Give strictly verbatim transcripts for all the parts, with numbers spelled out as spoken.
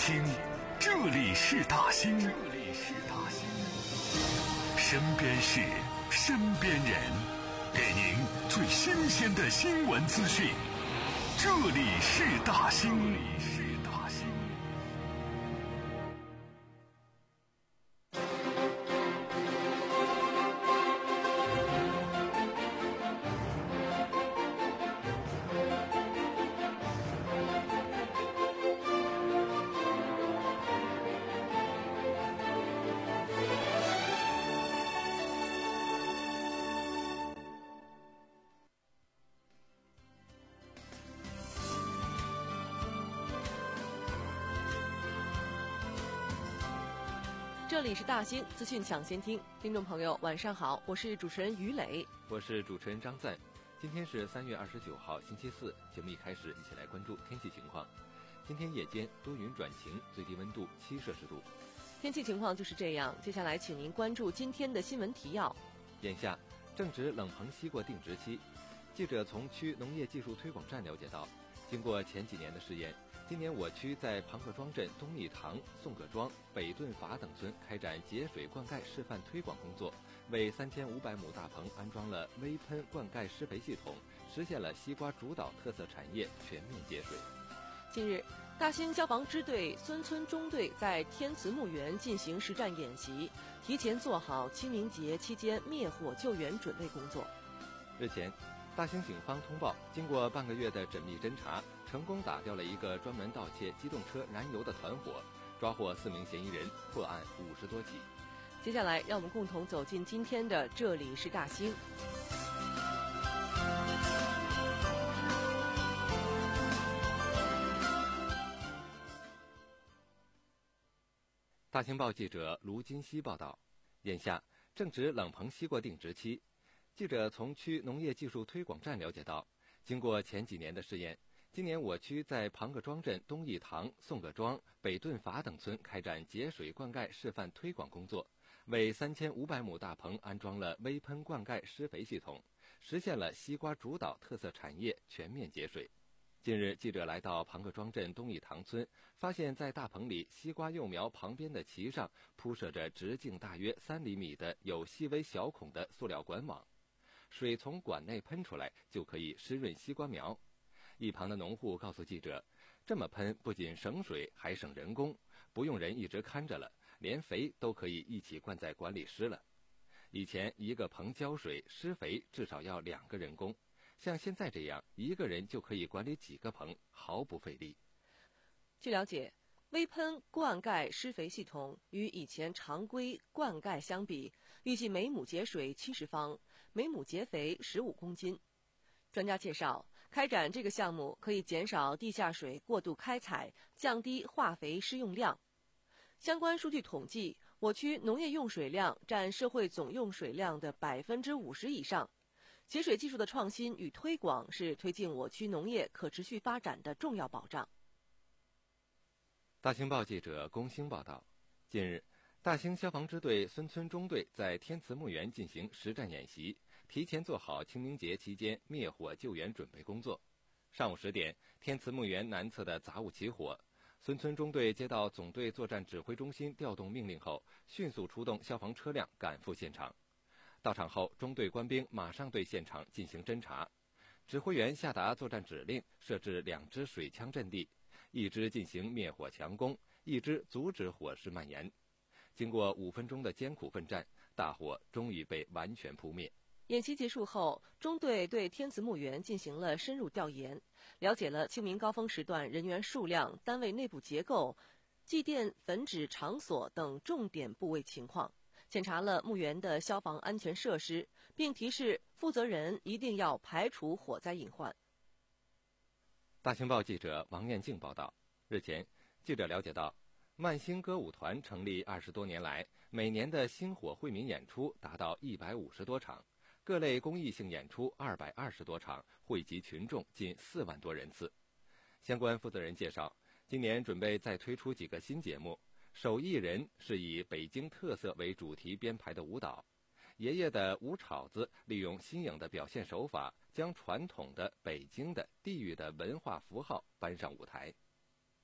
听，这里是大兴，这里是大兴，身边事，身边人，给您最新鲜的新闻资讯。这里是大兴，这里是大兴。 这里是大兴资讯抢先听，听众朋友晚上好，我是主持人于磊， 我是主持人张赞。今天是三月二十九号星期四，节目一开始一起来关注天气情况。今天夜间多云转晴，最低温度七摄氏度。 天气情况就是这样，接下来请您关注今天的新闻提要。 眼下正值冷棚西瓜定植期，记者从区农业技术推广站了解到，经过前几年的试验，今年我区在庞各庄镇东义塘、宋各庄、北顿法等村开展节水灌溉示范推广工作，为三千五百亩大棚安装了微喷灌溉施肥系统，实现了西瓜主导特色产业全面节水。 近日，大兴消防支队孙村中队在天慈墓园进行实战演习，提前做好清明节期间灭火救援准备工作。 日前，大兴警方通报，经过半个月的缜密侦查，成功打掉了一个专门盗窃机动车燃油的团伙，抓获四名嫌疑人，破案五十多起。 接下来，让我们共同走进今天的这里是大兴。 大兴报记者卢金熙报道，眼下正值冷棚西瓜定植期。记者从区农业技术推广站了解到，经过前几年的试验，今年我区在庞各庄镇东义塘、宋各庄、北顿法等村开展节水灌溉示范推广工作，为三千五百亩大棚安装了微喷灌溉施肥系统，实现了西瓜主导特色产业全面节水。近日，记者来到庞各庄镇东义塘村，发现在大棚里西瓜幼苗旁边的畦上铺设着直径大约三厘米的有细微小孔的塑料管网，水从管内喷出来就可以湿润西瓜苗。一旁的农户告诉记者，这么喷不仅省水还省人工，不用人一直看着了，连肥都可以一起灌在管里施了。以前一个棚浇水施肥至少要两个人工，像现在这样一个人就可以管理几个棚，毫不费力。 据了解，微喷灌溉施肥系统与以前常规灌溉相比，预计每亩节水七十方，每亩节肥十五公斤。专家介绍，开展这个项目可以减少地下水过度开采，降低化肥施用量。相关数据统计，我区农业用水量占社会总用水量的百分之五十以上。节水技术的创新与推广是推进我区农业可持续发展的重要保障。 大兴报记者龚兴报道，近日，大兴消防支队孙村中队在天慈墓园进行实战演习，提前做好清明节期间灭火救援准备工作。上午十点，天慈墓园南侧的杂物起火，孙村中队接到总队作战指挥中心调动命令后，迅速出动消防车辆赶赴现场。到场后，中队官兵马上对现场进行侦查。指挥员下达作战指令，设置两支水枪阵地，一支进行灭火强攻，一支阻止火势蔓延。经过五分钟的艰苦奋战，大火终于被完全扑灭。 演习结束后，中队对天慈墓园进行了深入调研，了解了清明高峰时段人员数量、单位内部结构、祭奠焚纸场所等重点部位情况，检查了墓园的消防安全设施，并提示负责人一定要排除火灾隐患。 大兴报记者王艳静报道，日前，记者了解到，曼星歌舞团成立二十多年来，每年的星火惠民演出达到一百五十多场，各类公益性演出二百二十多场，惠及群众近四万多人次。相关负责人介绍，今年准备再推出几个新节目，手艺人是以北京特色为主题编排的舞蹈，爷爷的舞炒子利用新颖的表现手法，将传统的北京的地域的文化符号搬上舞台。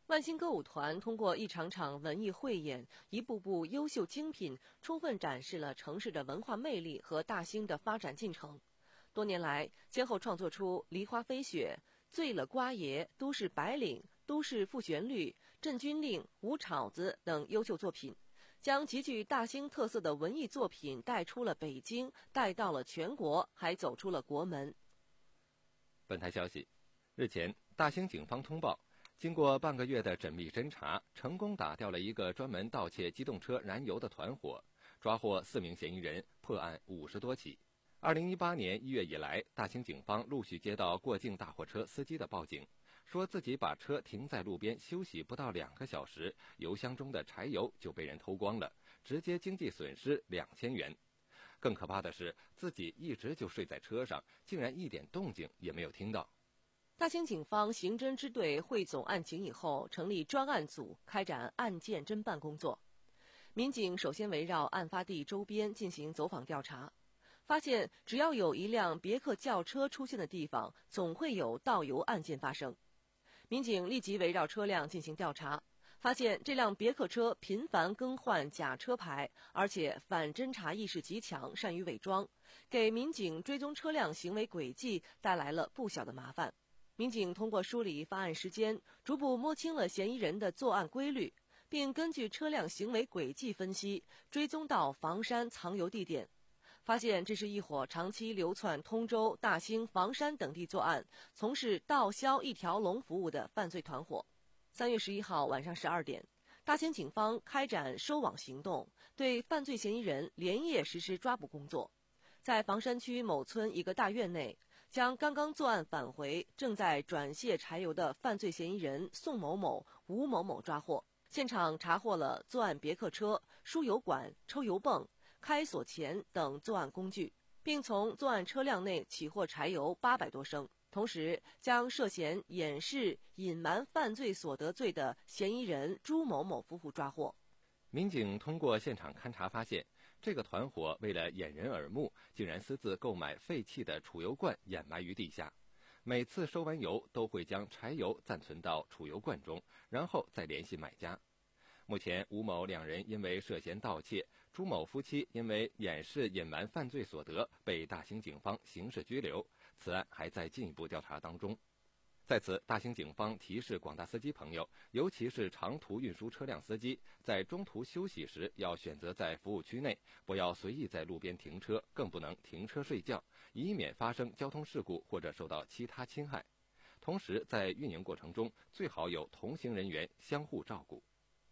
万兴歌舞团通过一场场文艺汇演，一部部优秀精品，充分展示了城市的文化魅力和大兴的发展进程。多年来，先后创作出《梨花飞雪》《醉了瓜爷》《都市白领》《都市副旋律》《镇军令》《五炒子》等优秀作品，将极具大兴特色的文艺作品带出了北京，带到了全国，还走出了国门。 本台消息，日前，大兴警方通报，经过半个月的缜密侦查，成功打掉了一个专门盗窃机动车燃油的团伙，抓获四名嫌疑人，破案五十多起。二零一八年一月以来，大兴警方陆续接到过境大货车司机的报警，说自己把车停在路边休息不到两个小时，油箱中的柴油就被人偷光了，直接经济损失两千元。更可怕的是，自己一直就睡在车上，竟然一点动静也没有听到。 大兴警方刑侦支队汇总案情以后，成立专案组，开展案件侦办工作。民警首先围绕案发地周边进行走访调查，发现只要有一辆别克轿车出现的地方，总会有盗油案件发生。民警立即围绕车辆进行调查，发现这辆别克车频繁更换假车牌，而且反侦查意识极强，善于伪装，给民警追踪车辆行为轨迹带来了不小的麻烦。民警通过梳理发案时间，逐步摸清了嫌疑人的作案规律，并根据车辆行为轨迹分析，追踪到房山藏油地点，发现这是一伙长期流窜通州、大兴、房山等地作案，从事盗销一条龙服务的犯罪团伙。三月十一号晚上十二点，大兴警方开展收网行动，对犯罪嫌疑人连夜实施抓捕工作。在房山区某村一个大院内，将刚刚作案返回、正在转卸柴油的犯罪嫌疑人宋某某、吴某某抓获。现场查获了作案别克车、输油管、抽油泵、开锁钳等作案工具，并从作案车辆内起获柴油八百多升。同时，将涉嫌掩饰、隐瞒犯罪所得罪的嫌疑人朱某某夫妇抓获。 民警通过现场勘查发现，这个团伙为了掩人耳目，竟然私自购买废弃的储油罐掩埋于地下。每次收完油都会将柴油暂存到储油罐中，然后再联系买家。目前，吴某两人因为涉嫌盗窃，朱某夫妻因为掩饰隐瞒犯罪所得被大兴警方刑事拘留，此案还在进一步调查当中。在此，大兴警方提示广大司机朋友，尤其是长途运输车辆司机，在中途休息时要选择在服务区内，不要随意在路边停车，更不能停车睡觉，以免发生交通事故或者受到其他侵害。同时，在运营过程中，最好有同行人员相互照顾。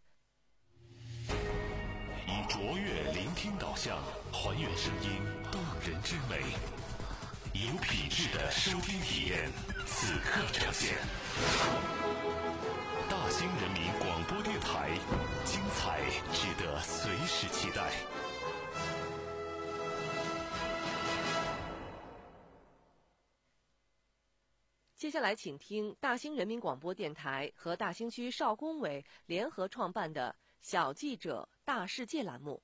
以卓越聆听导向，还原声音动人之美，有品质的收听体验，此刻呈现。大兴人民广播电台，精彩值得随时期待。 接下来请听大兴人民广播电台和大兴区少工委联合创办的小记者大世界栏目。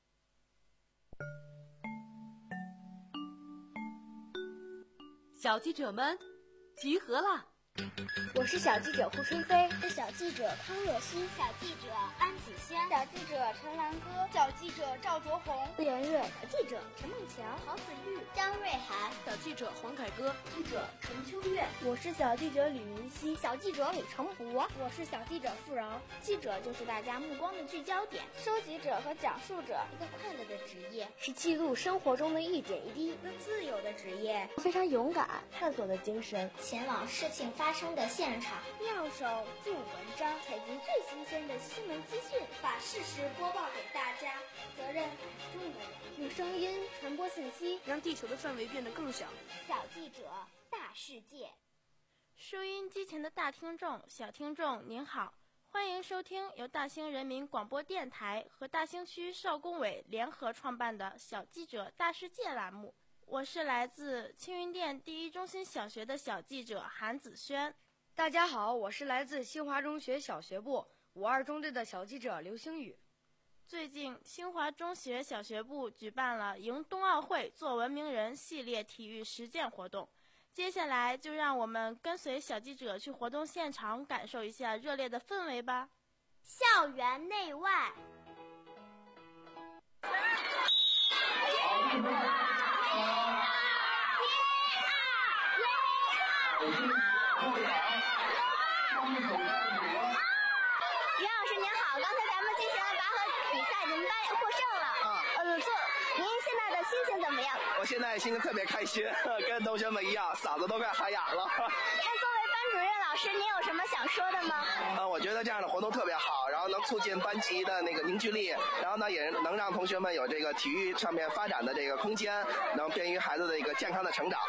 小记者们集合啦！ 我是小记者胡春飞， 是小记者康若曦， 小记者安子轩， 小记者陈兰歌， 小记者赵卓红， 顾元瑞， 小记者陈梦桥， 曹子玉， 张瑞涵， 小记者黄凯歌， 记者陈秋月， 我是小记者吕明熙， 小记者李成博， 我是小记者付饶。 记者就是大家目光的聚焦点， 收集者和讲述者， 一个快乐的职业， 是记录生活中的一点一滴， 一个自由的职业， 非常勇敢，探索的精神， 前往事情发生的现场， 妙手著文章， 采集最新鲜的新闻资讯， 把事实播报给大家。责任很重的人， 用声音传播信息， 让地球的范围变得更小。 小记者，大世界。 收音机前的大听众、小听众，您好，欢迎收听由大兴人民广播电台和大兴区少工委联合创办的小记者大世界栏目。我是来自青云店第一中心小学的小记者韩子轩。 大家好，我是来自新华中学小学部五二中队的小记者刘星宇。 最近，新华中学小学部举办了迎冬奥会做文明人系列体育实践活动， 接下来就让我们跟随小记者去活动现场，感受一下热烈的氛围吧。 校园内外。 于老师您好，刚才咱们进行了拔河比赛，你们班获胜了。 嗯。 呃，做您现在的心情怎么样？ 我现在心情特别开心，跟同学们一样，嗓子都快喊哑了。 那作为班主任老师，您有什么想说的吗？ 呃，我觉得这样的活动特别好，然后能促进班级的那个凝聚力，然后呢也能让同学们有这个体育上面发展的这个空间，能便于孩子的一个健康的成长。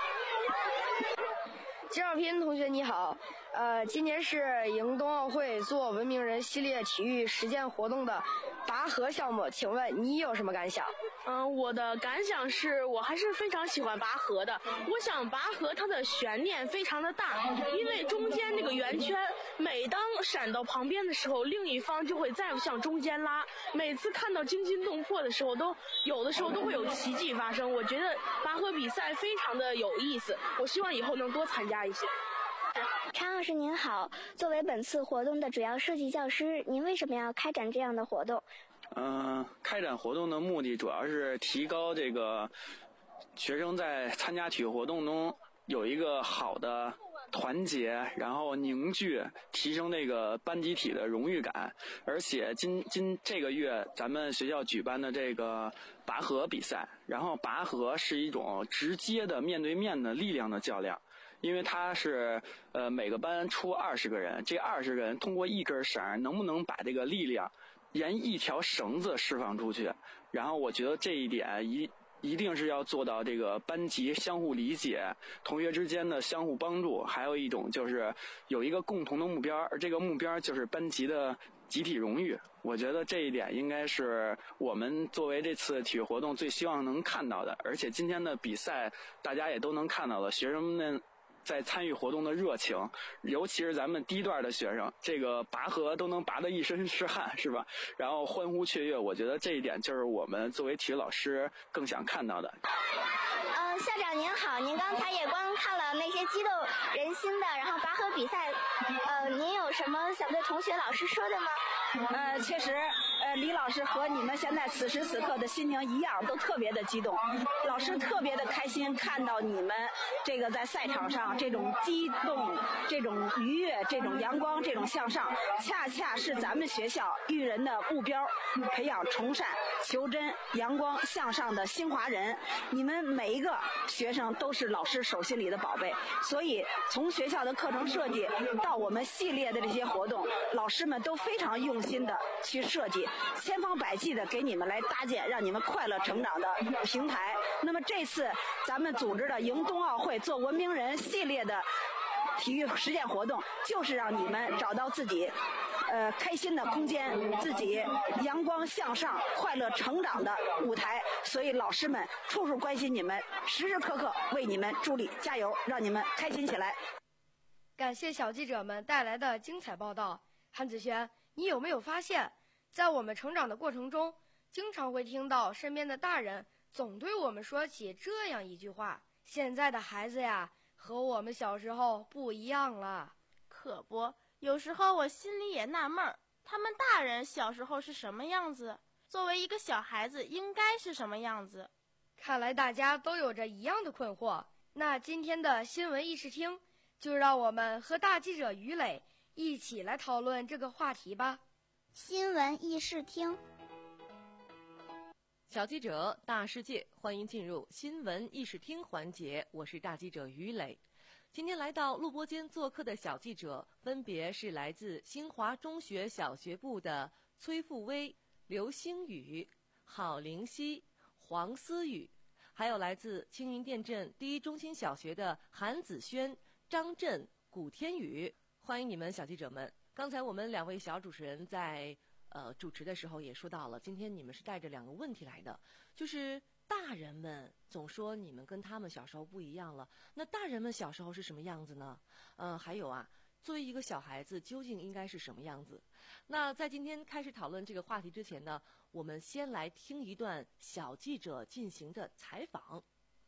金少平同学你好，呃，今年是迎冬奥会做文明人系列体育实践活动的拔河项目，请问你有什么感想？ 嗯，我的感想是我还是非常喜欢拔河的。我想拔河它的悬念非常的大，因为中间那个圆圈每当闪到旁边的时候，另一方就会再向中间拉。每次看到惊心动魄的时候，都有的时候都会有奇迹发生。我觉得拔河比赛非常的有意思，我希望以后能多参加一些。 常老师您好，作为本次活动的主要设计教师，您为什么要开展这样的活动？ 嗯、呃，开展活动的目的主要是提高这个学生在参加体育活动中有一个好的团结，然后凝聚，提升这个班集体的荣誉感。而且今今这个月咱们学校举办的这个拔河比赛，然后拔河是一种直接的面对面的力量的较量。因为它是呃每个班出二十个人，这二十个人通过一根绳能不能把这个力量沿一条绳子释放出去，然后我觉得这一点一一定是要做到这个班级相互理解，同学之间的相互帮助，还有一种就是有一个共同的目标，而这个目标就是班级的集体荣誉。我觉得这一点应该是我们作为这次体育活动最希望能看到的，而且今天的比赛大家也都能看到了，学生们在参与活动的热情，尤其是咱们低段的学生，这个拔河都能拔得一身是汗，是吧？然后欢呼雀跃，我觉得这一点就是我们作为体育老师更想看到的。 呃，校长您好，您刚才也观看了那些激动人心的，然后拔河比赛，呃，您有什么想对同学老师说的吗？ 呃，确实，呃，李老师和你们现在此时此刻的心情一样，都特别的激动。老师特别的开心，看到你们这个在赛场上这种激动、这种愉悦、这种阳光、这种向上，恰恰是咱们学校育人的目标，培养崇善、求真、阳光向上的新华人。你们每一个学生都是老师手心里的宝贝，所以从学校的课程设计到我们系列的这些活动，老师们都非常用心的去设计，千方百计的给你们来搭建让你们快乐成长的平台。那么这次咱们组织的迎冬奥会做文明人系列的体育实践活动，就是让你们找到自己呃开心的空间，自己阳光向上、快乐成长的舞台。所以老师们处处关心你们，时时刻刻为你们助力，加油，让你们开心起来。 感谢小记者们带来的精彩报道。韩子轩，你有没有发现，在我们成长的过程中，经常会听到身边的大人总对我们说起这样一句话：现在的孩子呀，和我们小时候不一样了。 可不，有时候我心里也纳闷儿，他们大人小时候是什么样子，作为一个小孩子应该是什么样子。 看来大家都有着一样的困惑。那今天的新闻议事厅，就让我们和大记者于磊一起来讨论这个话题吧。 新闻议事厅， 小记者大世界，欢迎进入新闻议事厅环节，我是大记者于磊。今天来到录播间做客的小记者分别是来自新华中学小学部的崔富威、刘星宇、郝灵溪、黄思雨，还有来自青云店镇第一中心小学的韩子轩、张震、古天宇。欢迎你们，小记者们。刚才我们两位小主持人在呃主持的时候也说到了，今天你们是带着两个问题来的，就是大人们总说你们跟他们小时候不一样了，那大人们小时候是什么样子呢？呃，还有啊，作为一个小孩子究竟应该是什么样子？那在今天开始讨论这个话题之前呢，我们先来听一段小记者进行的采访。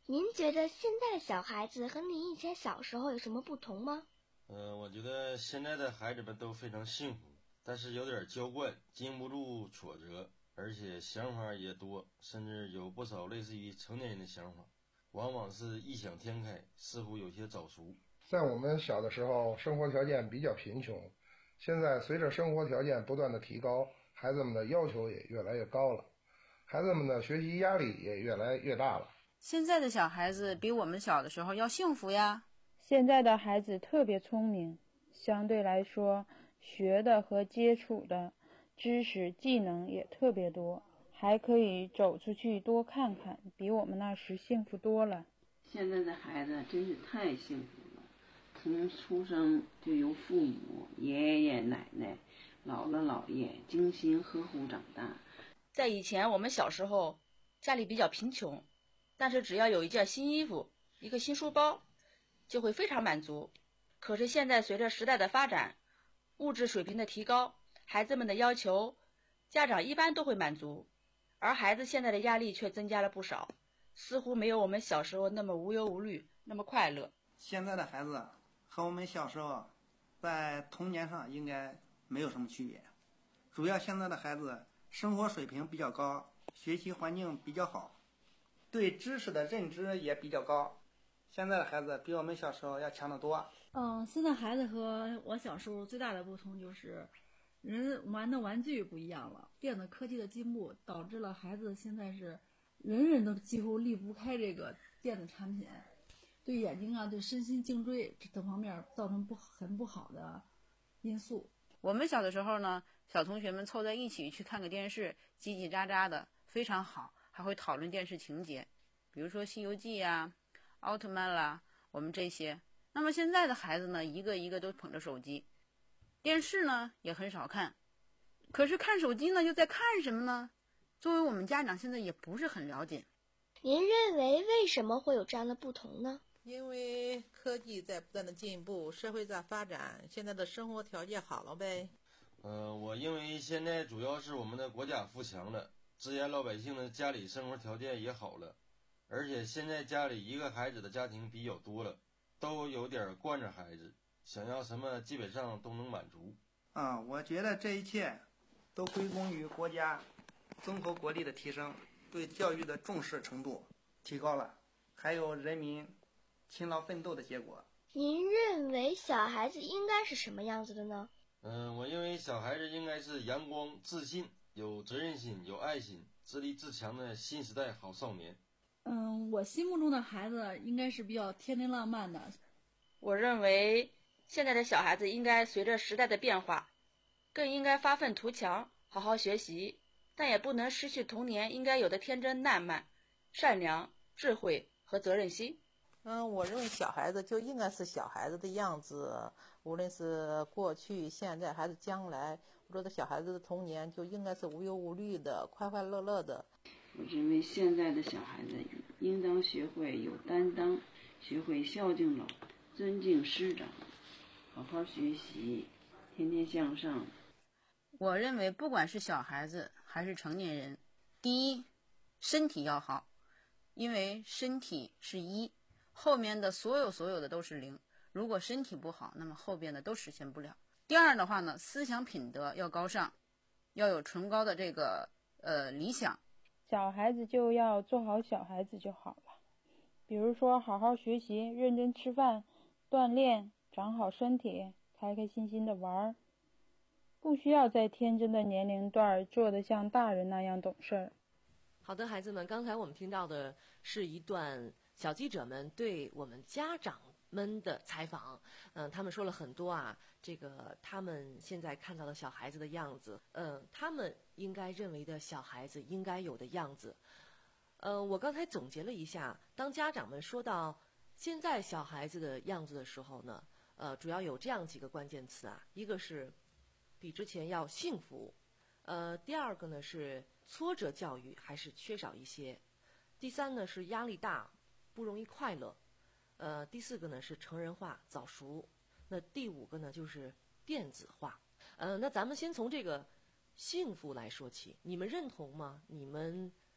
您觉得现在的小孩子和您以前小时候有什么不同吗？ 呃，我觉得现在的孩子们都非常幸福，但是有点娇惯，经不住挫折，而且想法也多，甚至有不少类似于成年人的想法，往往是异想天开，似乎有些早熟。 在我们小的时候，生活条件比较贫穷，现在随着生活条件不断的提高，孩子们的要求也越来越高了，孩子们的学习压力也越来越大了。 现在的小孩子比我们小的时候要幸福呀。 现在的孩子特别聪明，相对来说学的和接触的知识技能也特别多，还可以走出去多看看，比我们那时幸福多了。 现在的孩子真是太幸福了，从出生就由父母、爷爷奶奶、姥姥姥爷精心呵护长大。 在以前我们小时候家里比较贫穷，但是只要有一件新衣服、一个新书包就会非常满足。可是现在随着时代的发展，物质水平的提高，孩子们的要求家长一般都会满足，而孩子现在的压力却增加了不少，似乎没有我们小时候那么无忧无虑，那么快乐。 现在的孩子和我们小时候在童年上应该没有什么区别，主要现在的孩子生活水平比较高，学习环境比较好，对知识的认知也比较高。现在的孩子比我们小时候要强得多。 嗯，现在孩子和我小时候最大的不同就是人玩的玩具不一样了，电子科技的进步导致了孩子现在是人人都几乎离不开这个电子产品，对眼睛啊、对身心颈椎等方面造成不很不好的因素。 我们小的时候呢，小同学们凑在一起去看个电视，叽叽喳喳的非常好，还会讨论电视情节，比如说《西游记》呀、奥特曼啦，我们这些。那么现在的孩子呢，一个一个都捧着手机，电视呢也很少看，可是看手机呢又在看什么呢？作为我们家长现在也不是很了解。 您认为为什么会有这样的不同呢？ 因为科技在不断的进步，社会在发展，现在的生活条件好了呗。 呃，我认为现在主要是我们的国家富强了，支援老百姓的家里生活条件也好了，而且现在家里一个孩子的家庭比较多了，都有点惯着孩子，想要什么基本上都能满足。 啊、嗯，我觉得这一切都归功于国家综合国力的提升，对教育的重视程度提高了，还有人民勤劳奋斗的结果。 您认为小孩子应该是什么样子的呢？ 嗯，我认为小孩子应该是阳光、自信、有责任心、有爱心、自立自强的新时代好少年。 嗯，我心目中的孩子应该是比较天真浪漫的。 我认为现在的小孩子应该随着时代的变化，更应该发愤图强，好好学习，但也不能失去童年应该有的天真烂漫、善良、智慧和责任心。 嗯，我认为小孩子就应该是小孩子的样子，无论是过去、现在还是将来，我觉得小孩子的童年就应该是无忧无虑的、快快乐乐的。 我认为现在的小孩子应当学会有担当，学会孝敬老，尊敬师长，好好学习，天天向上。 我认为不管是小孩子还是成年人，第一，身体要好，因为身体是一，后面的所有所有的都是零。如果身体不好，那么后边的都实现不了。第二的话呢，思想品德要高尚，要有崇高的这个呃理想。 小孩子就要做好小孩子就好了，比如说好好学习，认真吃饭，锻炼，长好身体，开开心心的玩，不需要在天真的年龄段做得像大人那样懂事。 好的，孩子们，刚才我们听到的是一段小记者们对我们家长们的采访。嗯，他们说了很多啊，这个他们现在看到的小孩子的样子，嗯，他们应该认为的小孩子应该有的样子。呃，我刚才总结了一下，当家长们说到现在小孩子的样子的时候呢，呃，主要有这样几个关键词啊，一个是比之前要幸福，呃，第二个呢是挫折教育还是缺少一些，第三呢是压力大，不容易快乐，呃，第四个呢是成人化早熟，那第五个呢就是电子化。呃，那咱们先从这个幸福来说起，你们认同吗？你们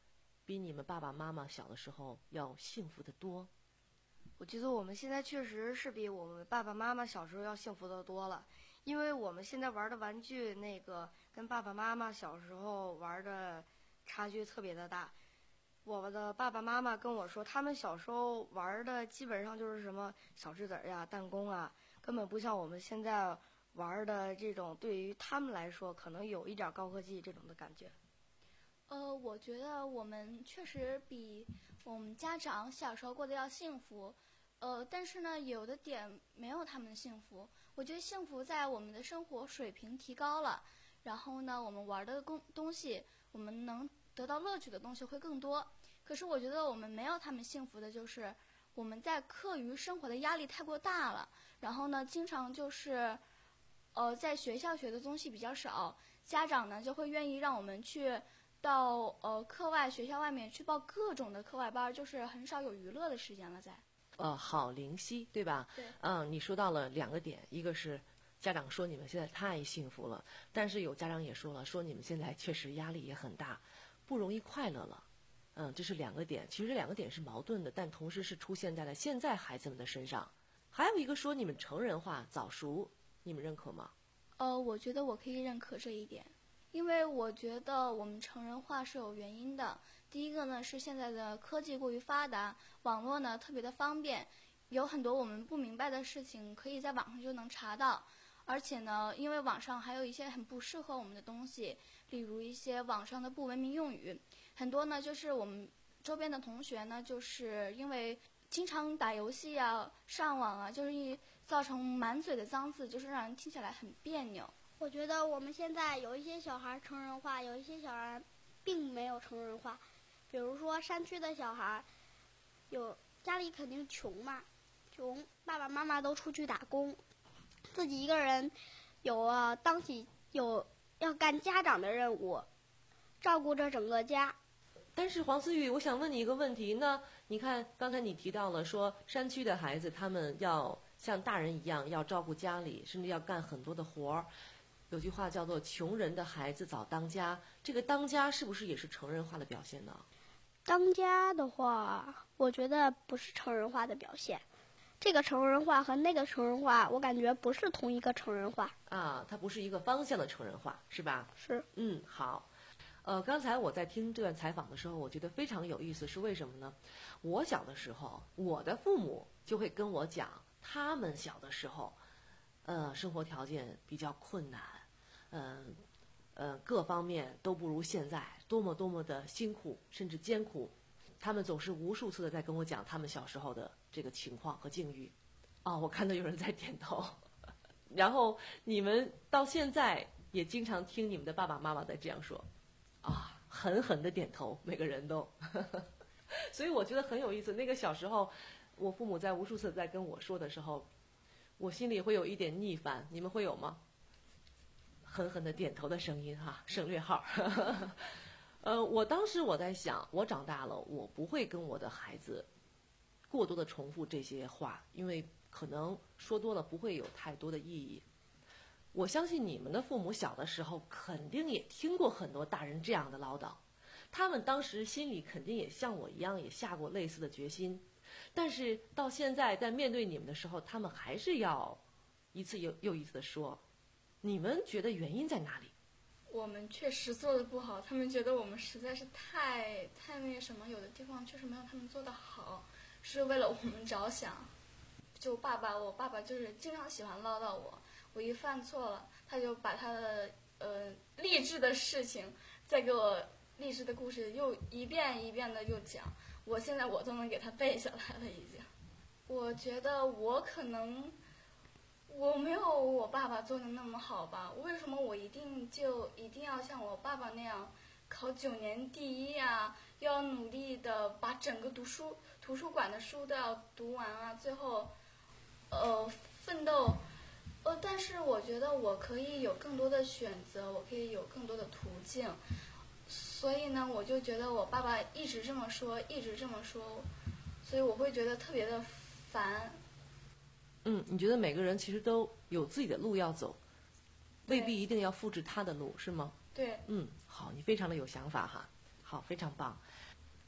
比你们爸爸妈妈小的时候要幸福得多？ 我觉得我们现在确实是比我们爸爸妈妈小时候要幸福得多了，因为我们现在玩的玩具那个跟爸爸妈妈小时候玩的差距特别的大。我的爸爸妈妈跟我说，他们小时候玩的基本上就是什么小石子儿呀、弹弓啊，根本不像我们现在玩的这种，对于他们来说可能有一点高科技这种的感觉。 呃，我觉得我们确实比我们家长小时候过得要幸福，呃，但是呢，有的点没有他们幸福。我觉得幸福在我们的生活水平提高了，然后呢，我们玩的东东西，我们能得到乐趣的东西会更多。可是我觉得我们没有他们幸福的就是我们在课余生活的压力太过大了，然后呢，经常就是呃在学校学的东西比较少，家长呢就会愿意让我们去到呃课外学校外面去报各种的课外班，就是很少有娱乐的时间了在。 呃，好灵犀，对吧？ 对。 嗯，你说到了两个点，一个是家长说你们现在太幸福了，但是有家长也说了，说你们现在确实压力也很大，不容易快乐了。嗯，这是两个点，其实这两个点是矛盾的，但同时是出现在了现在孩子们的身上。还有一个说你们成人化早熟，你们认可吗？ 呃，我觉得我可以认可这一点，因为我觉得我们成人化是有原因的。第一个呢是现在的科技过于发达，网络呢特别的方便，有很多我们不明白的事情可以在网上就能查到。而且呢，因为网上还有一些很不适合我们的东西，例如一些网上的不文明用语，很多呢就是我们周边的同学呢，就是因为经常打游戏啊、上网啊，就是一造成满嘴的脏字，就是让人听起来很别扭。 我觉得我们现在有一些小孩成人化，有一些小孩并没有成人化。比如说山区的小孩，有家里肯定穷嘛，穷，爸爸妈妈都出去打工，自己一个人有啊当起有要干家长的任务，照顾着整个家。 但是黄思雨，我想问你一个问题，那你看刚才你提到了说山区的孩子他们要像大人一样要照顾家里，甚至要干很多的活儿。有句话叫做穷人的孩子早当家，这个当家是不是也是成人化的表现呢？ 当家的话，我觉得不是成人化的表现。这个成人化和那个成人化，我感觉不是同一个成人化啊，它不是一个方向的成人化，是吧？ 是。 嗯，好。呃，刚才我在听这段采访的时候，我觉得非常有意思，是为什么呢？我小的时候，我的父母就会跟我讲，他们小的时候，呃，生活条件比较困难，嗯、呃，呃，各方面都不如现在，多么多么的辛苦，甚至艰苦。他们总是无数次的在跟我讲他们小时候的这个情况和境遇。哦，我看到有人在点头。然后你们到现在也经常听你们的爸爸妈妈在这样说，啊，狠狠的点头，每个人都。所以我觉得很有意思。那个小时候，我父母在无数次在跟我说的时候，我心里会有一点逆反。你们会有吗？狠狠的点头的声音哈，省略号。呃，我当时我在想，我长大了，我不会跟我的孩子过多的重复这些话，因为可能说多了不会有太多的意义。我相信你们的父母小的时候肯定也听过很多大人这样的唠叨，他们当时心里肯定也像我一样也下过类似的决心，但是到现在在面对你们的时候，他们还是要一次又又一次的说，你们觉得原因在哪里？ 我们确实做的不好，他们觉得我们实在是太太那什么，有的地方确实没有他们做的好，是为了我们着想。就爸爸，我爸爸就是经常喜欢唠叨我，我一犯错了，他就把他的呃励志的事情再给我励志的故事又一遍一遍的又讲，我现在我都能给他背下来了已经。我觉得我可能我没有我爸爸做的那么好吧，为什么我一定就一定要像我爸爸那样考九年第一啊，要努力的把整个读书图书馆的书都要读完啊，最后呃奋斗呃但是我觉得我可以有更多的选择，我可以有更多的途径，所以呢我就觉得我爸爸一直这么说一直这么说，所以我会觉得特别的烦。 嗯，你觉得每个人其实都有自己的路要走，未必一定要复制他的路，是吗？ 对。 嗯，好，你非常的有想法哈，好，非常棒。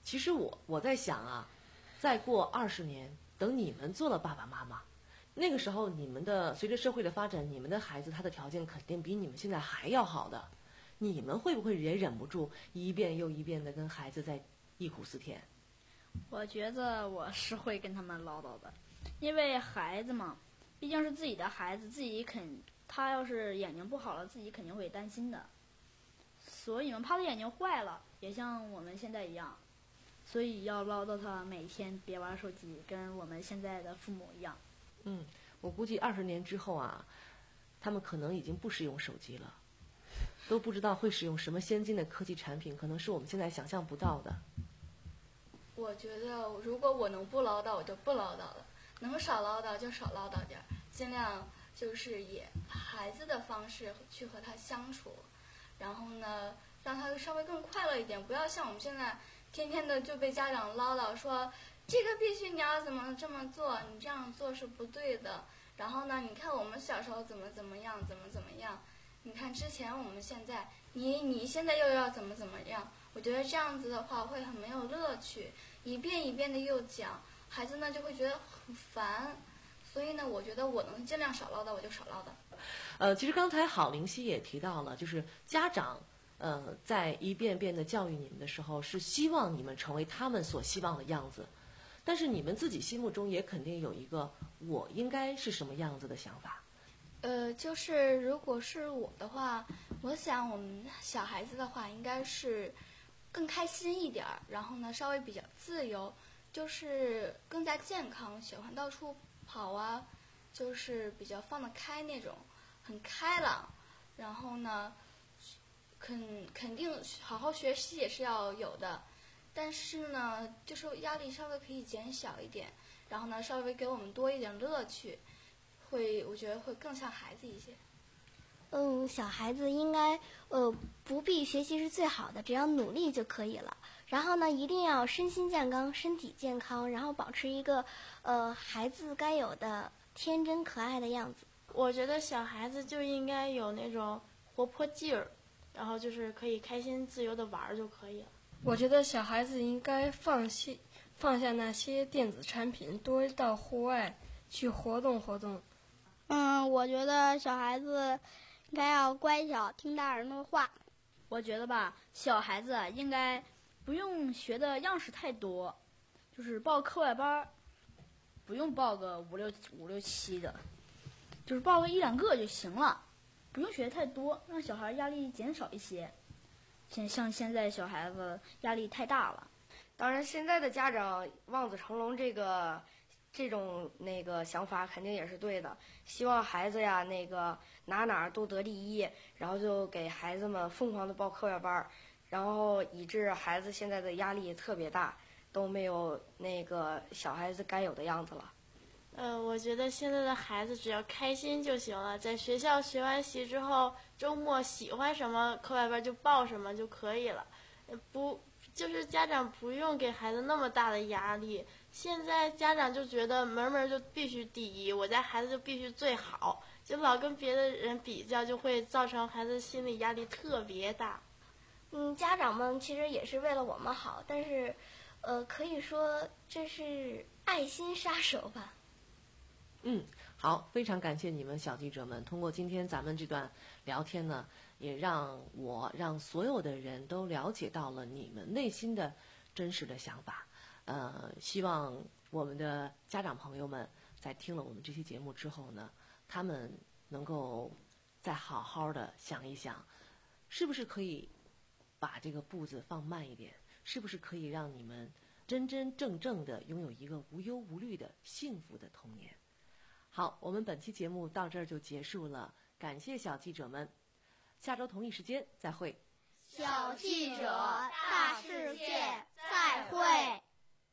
其实我我在想啊，再过二十年，等你们做了爸爸妈妈，那个时候你们的随着社会的发展，你们的孩子他的条件肯定比你们现在还要好的，你们会不会也忍不住一遍又一遍的跟孩子在忆苦思甜？ 我觉得我是会跟他们唠叨的，因为孩子嘛，毕竟是自己的孩子，自己肯他要是眼睛不好了，自己肯定会担心的。所以嘛，怕他眼睛坏了，也像我们现在一样，所以要唠叨他每天别玩手机，跟我们现在的父母一样。 嗯，我估计二十年之后啊，他们可能已经不使用手机了，都不知道会使用什么先进的科技产品，可能是我们现在想象不到的。 我觉得如果我能不唠叨，我就不唠叨了，能少唠叨就少唠叨点儿，尽量就是以孩子的方式去和他相处，然后呢，让他稍微更快乐一点，不要像我们现在天天的就被家长唠叨说这个必须你要怎么这么做，你这样做是不对的。然后呢，你看我们小时候怎么怎么样，怎么怎么样，你看之前我们现在，你你现在又要怎么怎么样，我觉得这样子的话会很没有乐趣，一遍一遍的又讲，孩子呢就会觉得很烦。所以呢，我觉得我能尽量少唠叨，我就少唠叨。 呃，其实刚才郝灵溪也提到了，就是家长呃在一遍遍的教育你们的时候，是希望你们成为他们所希望的样子，但是你们自己心目中也肯定有一个我应该是什么样子的想法。 呃，就是如果是我的话，我想我们小孩子的话应该是更开心一点儿，然后呢稍微比较自由，就是更加健康，喜欢到处跑啊，就是比较放得开那种，很开朗。然后呢，肯肯定好好学习也是要有的，但是呢，就是压力稍微可以减小一点，然后呢，稍微给我们多一点乐趣，会我觉得会更像孩子一些。 嗯，小孩子应该呃不必学习是最好的，只要努力就可以了。然后呢，一定要身心健康，身体健康，然后保持一个呃孩子该有的天真可爱的样子。 我觉得小孩子就应该有那种活泼劲儿，然后就是可以开心自由的玩就可以了。 我觉得小孩子应该放弃放下那些电子产品，多到户外去活动活动。 嗯，我觉得小孩子应该要乖巧，听大人的话。 我觉得吧，小孩子应该不用学的样式太多，就是报课外班，不用报个五六五六七的，就是报个一两个就行了，不用学太多，让小孩压力减少一些。像像现在小孩子压力太大了。 当然，现在的家长望子成龙这个这种那个想法肯定也是对的，希望孩子呀那个哪哪都得第一，然后就给孩子们疯狂的报课外班，然后以致孩子现在的压力特别大，都没有那个小孩子该有的样子了。 呃，我觉得现在的孩子只要开心就行了，在学校学完习之后，周末喜欢什么课外班就报什么就可以了，不就是家长不用给孩子那么大的压力。现在家长就觉得门门就必须第一，我家孩子就必须最好，就老跟别的人比较，就会造成孩子心理压力特别大。 嗯，家长们其实也是为了我们好，但是，呃，可以说这是爱心杀手吧。 嗯，好，非常感谢你们小记者们，通过今天咱们这段聊天呢，也让我让所有的人都了解到了你们内心的真实的想法。呃，希望我们的家长朋友们在听了我们这期节目之后呢，他们能够再好好的想一想，是不是可以把这个步子放慢一点，是不是可以让你们真真正正的拥有一个无忧无虑的幸福的童年。好，我们本期节目到这儿就结束了，感谢小记者们，下周同一时间再会。 小记者大世界再会。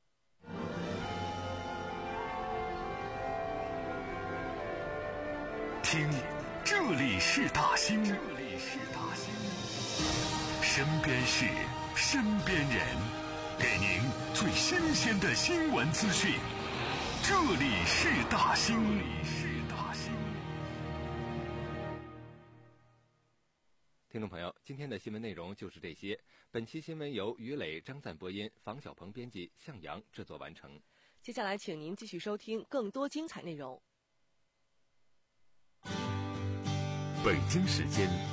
听，这里是大兴，这里是大兴，身边事，身边人，给您最新鲜的新闻资讯。这里是大兴。 听众朋友，今天的新闻内容就是这些。本期新闻由于磊、张赞播音，房小鹏编辑，向阳制作完成。 接下来，请您继续收听更多精彩内容。 北京时间